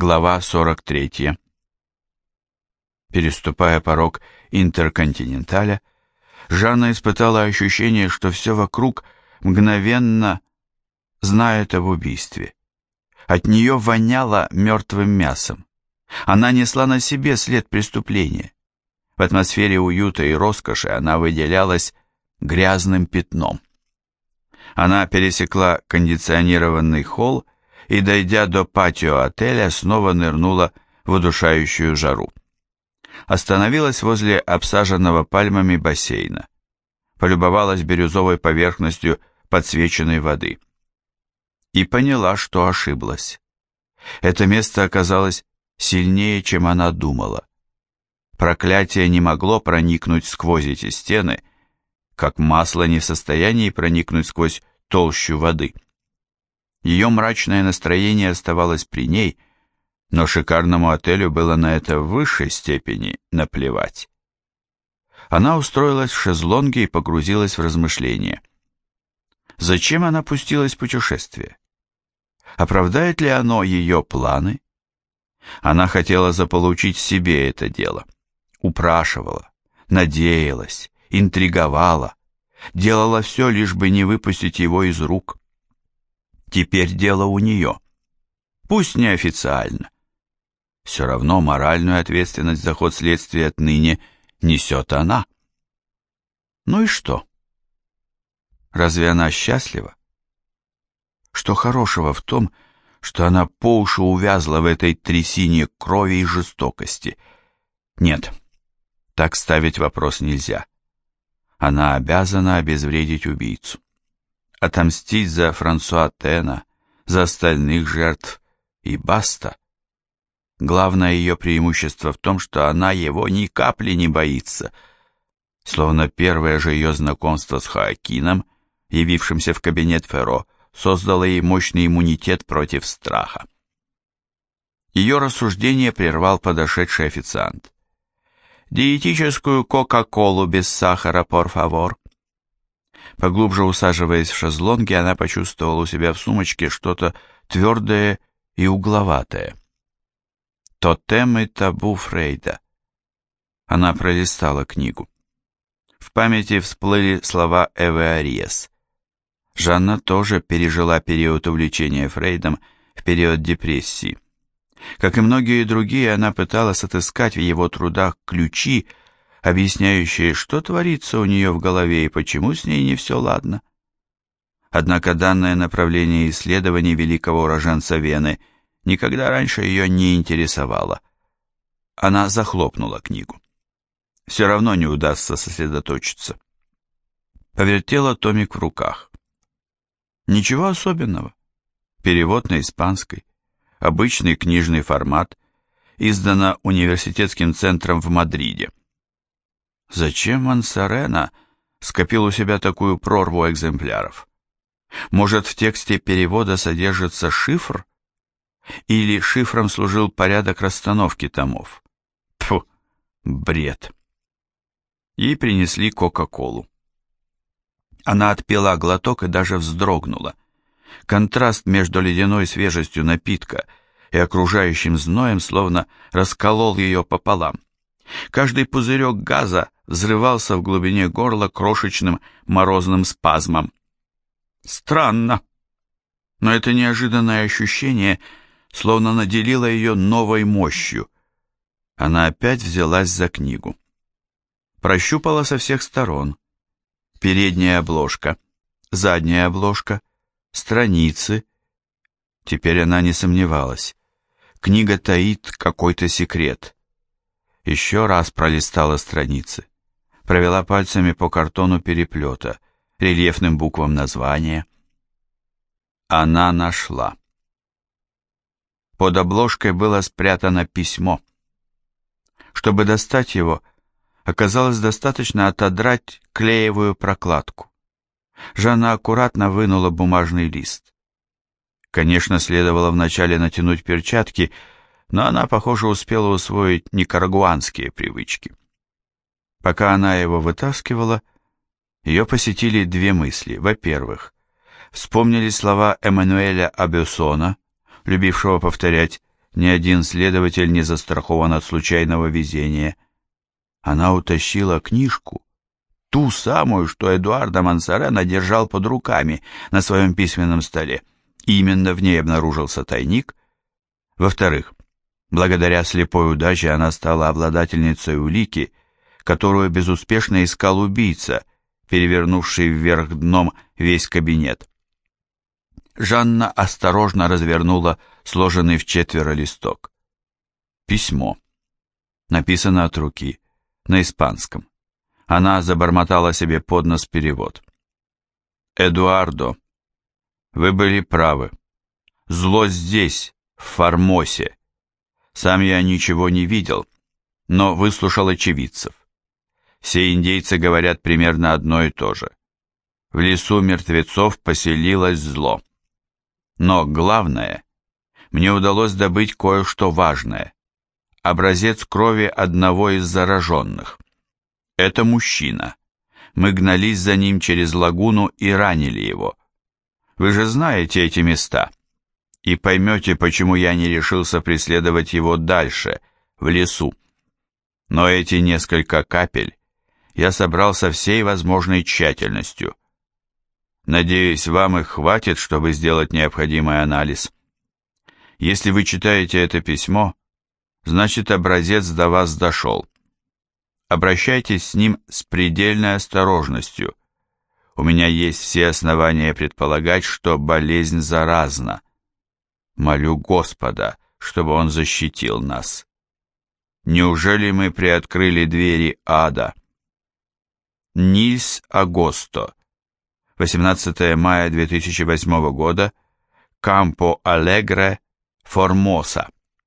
Глава 43. Переступая порог Интерконтиненталя, Жанна испытала ощущение, что все вокруг мгновенно знает об убийстве. От нее воняло мертвым мясом. Она несла на себе след преступления. В атмосфере уюта и роскоши она выделялась грязным пятном. Она пересекла кондиционированный холл и, дойдя до патио отеля, снова нырнула в удушающую жару. Остановилась возле обсаженного пальмами бассейна. Полюбовалась бирюзовой поверхностью подсвеченной воды. И поняла, что ошиблась. Это место оказалось сильнее, чем она думала. Проклятие не могло проникнуть сквозь эти стены, как масло не в состоянии проникнуть сквозь толщу воды. Ее мрачное настроение оставалось при ней, но шикарному отелю было на это в высшей степени наплевать. Она устроилась в шезлонге и погрузилась в размышления. Зачем она пустилась в путешествие? Оправдает ли оно ее планы? Она хотела заполучить себе это дело. Упрашивала, надеялась, интриговала, делала все, лишь бы не выпустить его из рук. Теперь дело у нее. Пусть неофициально. Все равно моральную ответственность за ход следствия отныне несет она. Ну и что? Разве она счастлива? Что хорошего в том, что она по уши увязла в этой трясине крови и жестокости? Нет, так ставить вопрос нельзя. Она обязана обезвредить убийцу. Отомстить за Франсуа Тена, за остальных жертв и баста. Главное ее преимущество в том, что она его ни капли не боится. Словно первое же ее знакомство с Хоакином, явившимся в кабинет Ферро, создало ей мощный иммунитет против страха. Ее рассуждение прервал подошедший официант. «Диетическую кока-колу без сахара, пор фавор». Поглубже усаживаясь в шезлонге, она почувствовала у себя в сумочке что-то твердое и угловатое. «Тотем и табу Фрейда». Она пролистала книгу. В памяти всплыли слова Эвы Ариес. Жанна тоже пережила период увлечения Фрейдом в период депрессии. Как и многие другие, она пыталась отыскать в его трудах ключи, объясняющие, что творится у нее в голове и почему с ней не все ладно. Однако данное направление исследований великого уроженца Вены никогда раньше ее не интересовало. Она захлопнула книгу. Все равно не удастся сосредоточиться. Повертела томик в руках. Ничего особенного. Перевод на испанский. Обычный книжный формат. Издано университетским центром в Мадриде. Зачем Мансарена скопил у себя такую прорву экземпляров? Может, в тексте перевода содержится шифр? Или шифром служил порядок расстановки томов? Тьфу, бред. Ей принесли кока-колу. Она отпила глоток и даже вздрогнула. Контраст между ледяной свежестью напитка и окружающим зноем словно расколол ее пополам. Каждый пузырек газа взрывался в глубине горла крошечным морозным спазмом. Странно, но это неожиданное ощущение словно наделило ее новой мощью. Она опять взялась за книгу. Прощупала со всех сторон. Передняя обложка, задняя обложка, страницы. Теперь она не сомневалась. Книга таит какой-то секрет. Еще раз пролистала страницы. Провела пальцами по картону переплета, рельефным буквам названия. Она нашла. Под обложкой было спрятано письмо. Чтобы достать его, оказалось достаточно отодрать клеевую прокладку. Жанна аккуратно вынула бумажный лист. Конечно, следовало вначале натянуть перчатки, но она, похоже, успела усвоить никарагуанские привычки. Пока она его вытаскивала, ее посетили две мысли. Во-первых, вспомнили слова Эммануэля Абюсона, любившего повторять Ни один следователь не застрахован от случайного везения. Она утащила книжку, ту самую, что Эдуардо Мансарена держал под руками на своем письменном столе. И именно в ней обнаружился тайник. Во-вторых, благодаря слепой удаче она стала обладательницей улики, которую безуспешно искал убийца, перевернувший вверх дном весь кабинет. Жанна осторожно развернула сложенный вчетверо листок. Письмо. Написано от руки, на испанском. Она забормотала себе под нос перевод. «Эдуардо, вы были правы. Зло здесь, в Формосе. Сам я ничего не видел, но выслушал очевидцев. Все индейцы говорят примерно одно и то же. В лесу мертвецов поселилось зло. Но главное, мне удалось добыть кое-что важное. Образец крови одного из зараженных. Это мужчина. Мы гнались за ним через лагуну и ранили его. Вы же знаете эти места. И поймете, почему я не решился преследовать его дальше, в лесу. Но эти несколько капель я собрал со всей возможной тщательностью. Надеюсь, вам их хватит, чтобы сделать необходимый анализ. Если вы читаете это письмо, значит, образец до вас дошел. Обращайтесь с ним с предельной осторожностью. У меня есть все основания предполагать, что болезнь заразна. Молю Господа, чтобы Он защитил нас. Неужели мы приоткрыли двери ада? Нильс Агосто. 18 мая 2008 года. Кампо Алегре, Формоса.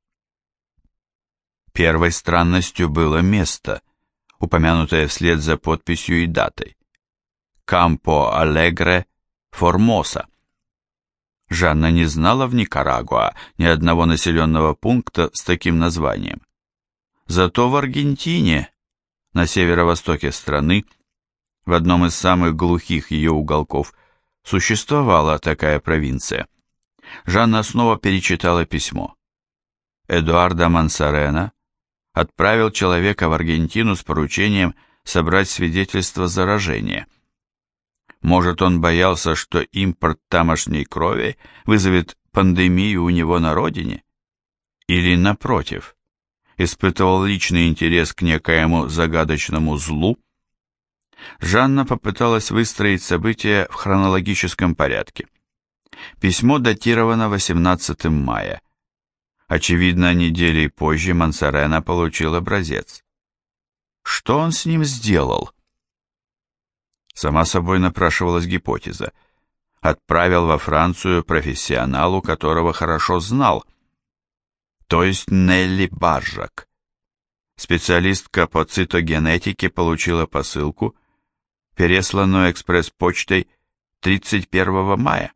Первой странностью было место, упомянутое вслед за подписью и датой. Кампо Алегре, Формоса. Жанна не знала в Никарагуа ни одного населенного пункта с таким названием. Зато в Аргентине, на северо-востоке страны, в одном из самых глухих ее уголков, существовала такая провинция. Жанна снова перечитала письмо. Эдуардо Мансарена отправил человека в Аргентину с поручением собрать свидетельство заражения. Может, он боялся, что импорт тамошней крови вызовет пандемию у него на родине? Или, напротив, испытывал личный интерес к некоему загадочному злу? Жанна попыталась выстроить события в хронологическом порядке. Письмо датировано 18 мая. Очевидно, неделей позже Мансарена получил образец. Что он с ним сделал? Сама собой напрашивалась гипотеза. Отправил во Францию профессионалу, которого хорошо знал, то есть Нелли Баржак. Специалистка по цитогенетике получила посылку, пересланную экспресс-почтой 31 мая.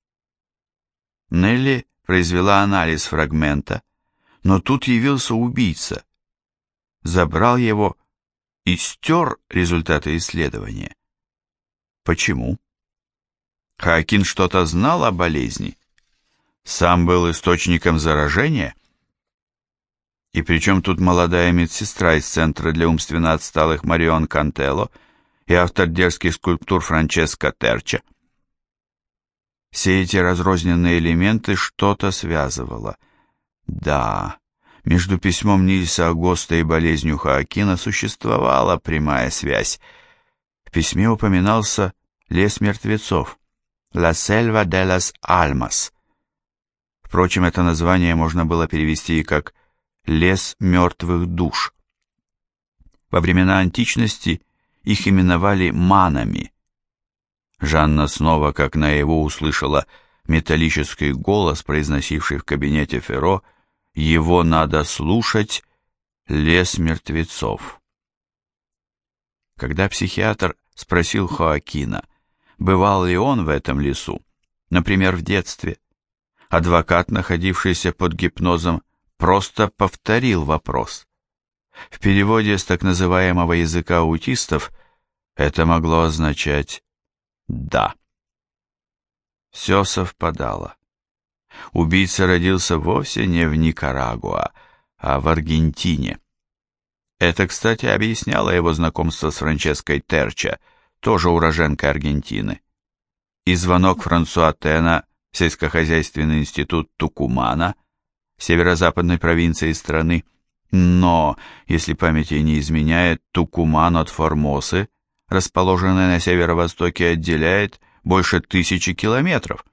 Нелли произвела анализ фрагмента, но тут явился убийца, забрал его и стер результаты исследования. Почему? Хоакин что-то знал о болезни? Сам был источником заражения? И причем тут молодая медсестра из Центра для умственно отсталых Марион Кантелло и автор дерзких скульптур Франческо Терча? Все эти разрозненные элементы что-то связывало. Да, между письмом Нильса Агоста и болезнью Хоакина существовала прямая связь. В письме упоминался лес мертвецов, «La Selva de las Almas». Впрочем, это название можно было перевести и как «лес мертвых душ». Во времена античности их именовали манами. Жанна снова, как наяву, услышала металлический голос, произносивший в кабинете Ферро: «Его надо слушать, лес мертвецов». Когда психиатр спросил Хоакина, бывал ли он в этом лесу, например, в детстве, адвокат, находившийся под гипнозом, просто повторил вопрос. В переводе с так называемого языка аутистов это могло означать «да». Все совпадало. Убийца родился вовсе не в Никарагуа, а в Аргентине. Это, кстати, объясняло его знакомство с Франческой Терча, тоже уроженкой Аргентины. И звонок Франсуа Тена в сельскохозяйственный институт Тукумана, северо-западной провинции страны. Но, если память ей не изменяет, Тукуман от Формосы, расположенной на северо-востоке, отделяет больше 1000 километров.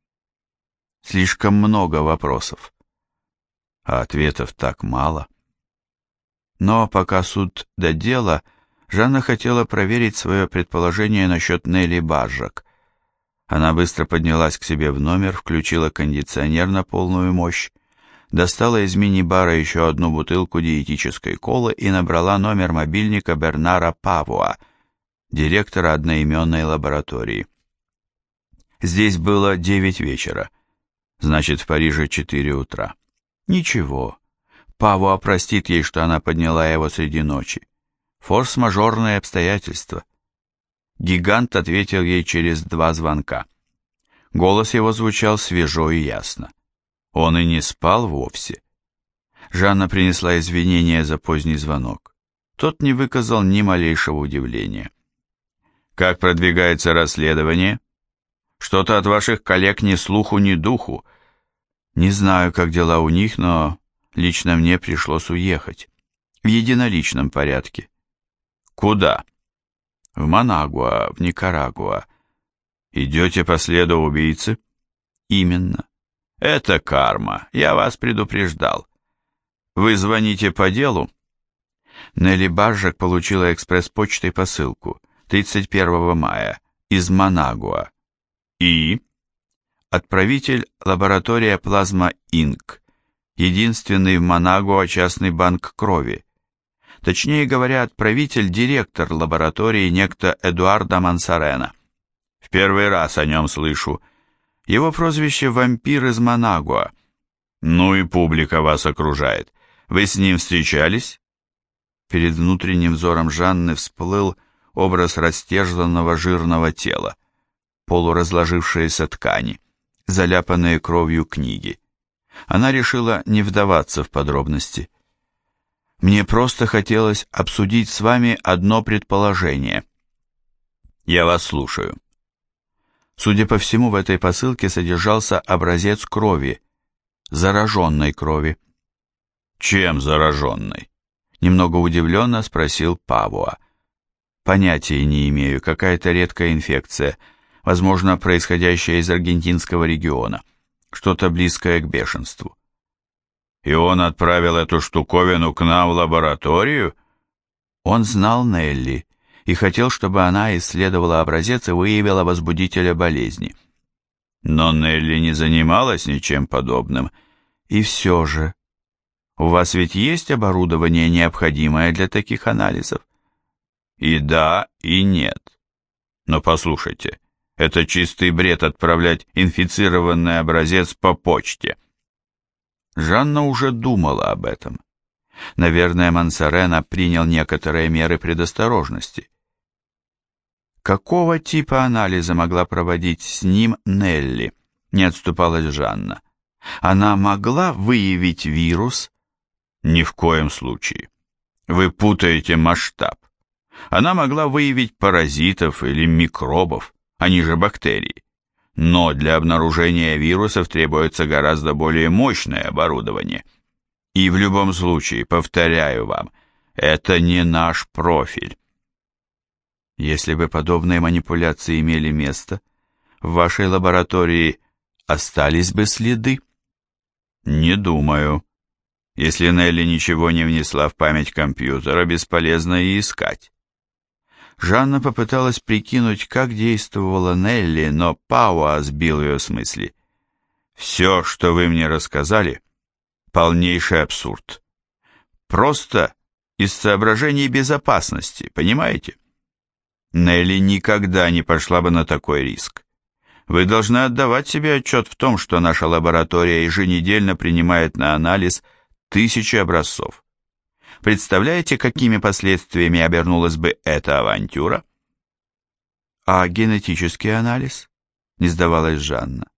Слишком много вопросов, а ответов так мало. Но пока суд до дела, Жанна хотела проверить свое предположение насчет Нелли Баржак. Она быстро поднялась к себе в номер, включила кондиционер на полную мощь, достала из мини-бара еще одну бутылку диетической колы и набрала номер мобильника Бернара Павуа, директора одноименной лаборатории. Здесь было 9 вечера, значит, в Париже 4 утра. Ничего, Павуа простит ей, что она подняла его среди ночи. Форс-мажорные обстоятельства. Гигант ответил ей через 2 звонка. Голос его звучал свежо и ясно. Он и не спал вовсе. Жанна принесла извинения за поздний звонок. Тот не выказал ни малейшего удивления. «Как продвигается расследование? Что-то от ваших коллег ни слуху, ни духу. Не знаю, как дела у них, но лично мне пришлось уехать. В единоличном порядке». «Куда?» «В Манагуа, в Никарагуа». «Идете по следу убийцы?» «Именно». «Это карма, я вас предупреждал. Вы звоните по делу?» Нелли Баржак получила экспресс-почтой посылку 31 мая из Манагуа. И? Отправитель лаборатория Плазма Инк, единственный в Манагуа частный банк крови. Точнее говоря, отправитель директор лаборатории некто Эдуардо Мансарена. В первый раз о нем слышу. Его прозвище «Вампир из Манагуа». Ну и публика вас окружает. Вы с ним встречались? Перед внутренним взором Жанны всплыл образ растерзанного жирного тела, полуразложившиеся ткани, заляпанные кровью книги. Она решила не вдаваться в подробности. Мне просто хотелось обсудить с вами одно предположение. Я вас слушаю. Судя по всему, в этой посылке содержался образец крови, зараженной крови. Чем зараженной? Немного удивленно спросил Павуа. Понятия не имею, какая-то редкая инфекция, возможно, происходящая из аргентинского региона, что-то близкое к бешенству. И он отправил эту штуковину к нам в лабораторию? Он знал Нелли и хотел, чтобы она исследовала образец и выявила возбудителя болезни. Но Нелли не занималась ничем подобным. И все же, у вас ведь есть оборудование, необходимое для таких анализов? И да, и нет. Но послушайте, это чистый бред отправлять инфицированный образец по почте. Жанна уже думала об этом. Наверное, Мансарена принял некоторые меры предосторожности. Какого типа анализа могла проводить с ним Нелли? Не отступалась Жанна. Она могла выявить вирус? Ни в коем случае. Вы путаете масштаб. Она могла выявить паразитов или микробов, они же бактерии. Но для обнаружения вирусов требуется гораздо более мощное оборудование. И в любом случае, повторяю вам, это не наш профиль. Если бы подобные манипуляции имели место, в вашей лаборатории остались бы следы? Не думаю. Если Нелли ничего не внесла в память компьютера, бесполезно и искать. Жанна попыталась прикинуть, как действовала Нелли, но Пауа сбил ее с мысли. «Все, что вы мне рассказали, полнейший абсурд. Просто из соображений безопасности, понимаете? Нелли никогда не пошла бы на такой риск. Вы должны отдавать себе отчет в том, что наша лаборатория еженедельно принимает на анализ 1000 образцов. Представляете, какими последствиями обернулась бы эта авантюра? А генетический анализ? Не сдавалась Жанна.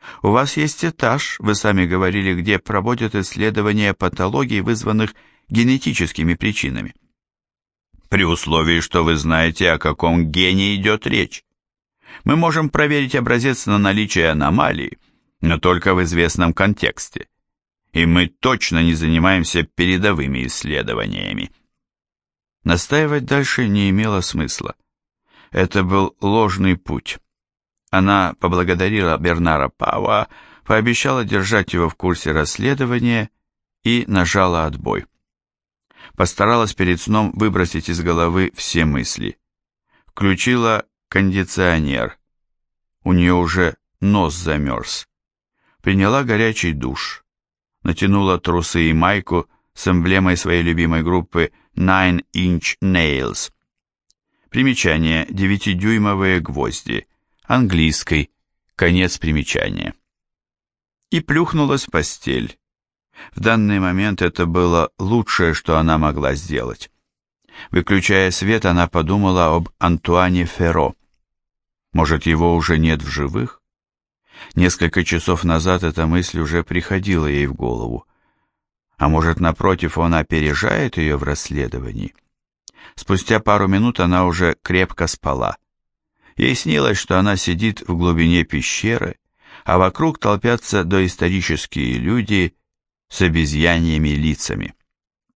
У вас есть этаж, вы сами говорили, где проводят исследования патологий, вызванных генетическими причинами. При условии, что вы знаете, о каком гене идет речь. Мы можем проверить образец на наличие аномалий, но только в известном контексте. И мы точно не занимаемся передовыми исследованиями. Настаивать дальше не имело смысла. Это был ложный путь. Она поблагодарила Бернара Пауа, пообещала держать его в курсе расследования и нажала отбой. Постаралась перед сном выбросить из головы все мысли. Включила кондиционер. У нее уже нос замерз. Приняла горячий душ. Натянула трусы и майку с эмблемой своей любимой группы Nine Inch Nails. Примечание: 9-дюймовые гвозди. Английский. Конец примечания. И плюхнулась в постель. В данный момент это было лучшее, что она могла сделать. Выключая свет, она подумала об Антуане Ферро. Может, его уже нет в живых? Несколько часов назад эта мысль уже приходила ей в голову. А может, напротив, он опережает ее в расследовании? Спустя пару минут она уже крепко спала. Ей снилось, что она сидит в глубине пещеры, а вокруг толпятся доисторические люди с обезьяньими лицами.